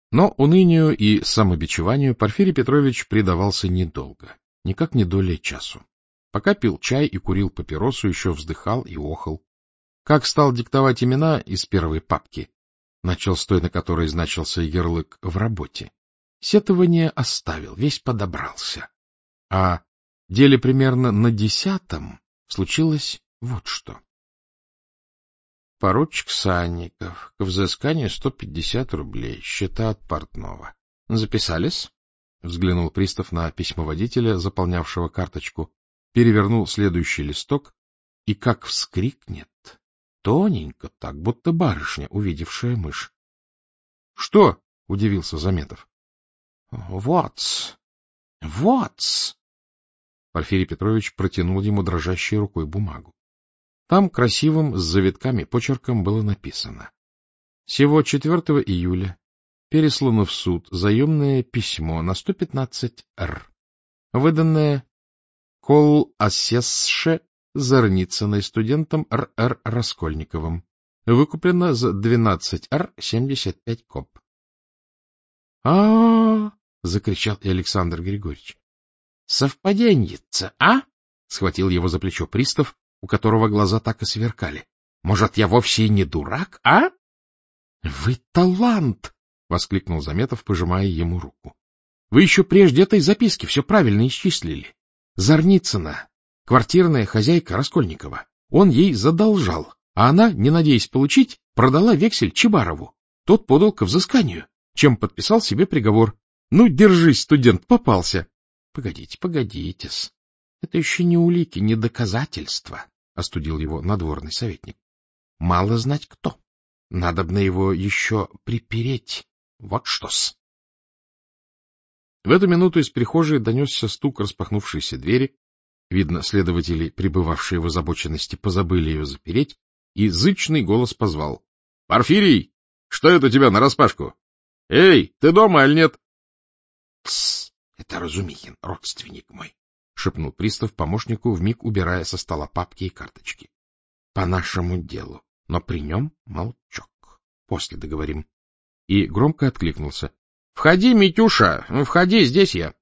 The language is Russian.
Но унынию и самобичеванию Порфирий Петрович предавался недолго, никак не долей часу. Пока пил чай и курил папиросу, еще вздыхал и охал. Как стал диктовать имена из первой папки, начал с той, на которой значился ярлык «в работе», сетование оставил, весь подобрался. А деле примерно на 10-м случилось вот что. Поручик Санников, к взысканию 150 рублей, счета от портного. — Записались? — взглянул пристав на письмоводителя, заполнявшего карточку, перевернул следующий листок и как вскрикнет, тоненько так, будто барышня, увидевшая мышь. — Что? — удивился Заметов. — Вот-с. Порфирий Петрович протянул ему дрожащей рукой бумагу. Там красивым с завитками почерком было написано: сего 4 июля переслано в суд заемное письмо на 115 р, выданное Кол-Асесше Зарницыной студентом Р.Р. Раскольниковым, выкуплено за 12 р 75 коп. — закричал и Александр Григорьевич. — Совпаденьица, а? — схватил его за плечо пристав, у которого глаза так и сверкали. — Может, я вовсе и не дурак, а? — Вы талант! — воскликнул Заметов, пожимая ему руку. — Вы еще прежде этой записки все правильно исчислили. Зарницына, квартирная хозяйка Раскольникова. Он ей задолжал, а она, не надеясь получить, продала вексель Чебарову. Тот подал ко взысканию, чем подписал себе приговор. Ну, держись, студент, попался. — Погодите-с. Это еще не улики, не доказательства, — остудил его надворный советник. — Мало знать кто. Надобно его еще припереть. Вот что-с. В эту минуту из прихожей донесся стук распахнувшейся двери. Видно, следователи, пребывавшие в озабоченности, позабыли ее запереть, и зычный голос позвал: — Порфирий, что это у тебя нараспашку? Эй, ты дома, аль нет? — Тссс, это Разумихин, родственник мой, — шепнул пристав помощнику, вмиг убирая со стола папки и карточки. — По нашему делу, но при нем молчок. После договорим. И громко откликнулся: — Входи, Митюша, входи, здесь я.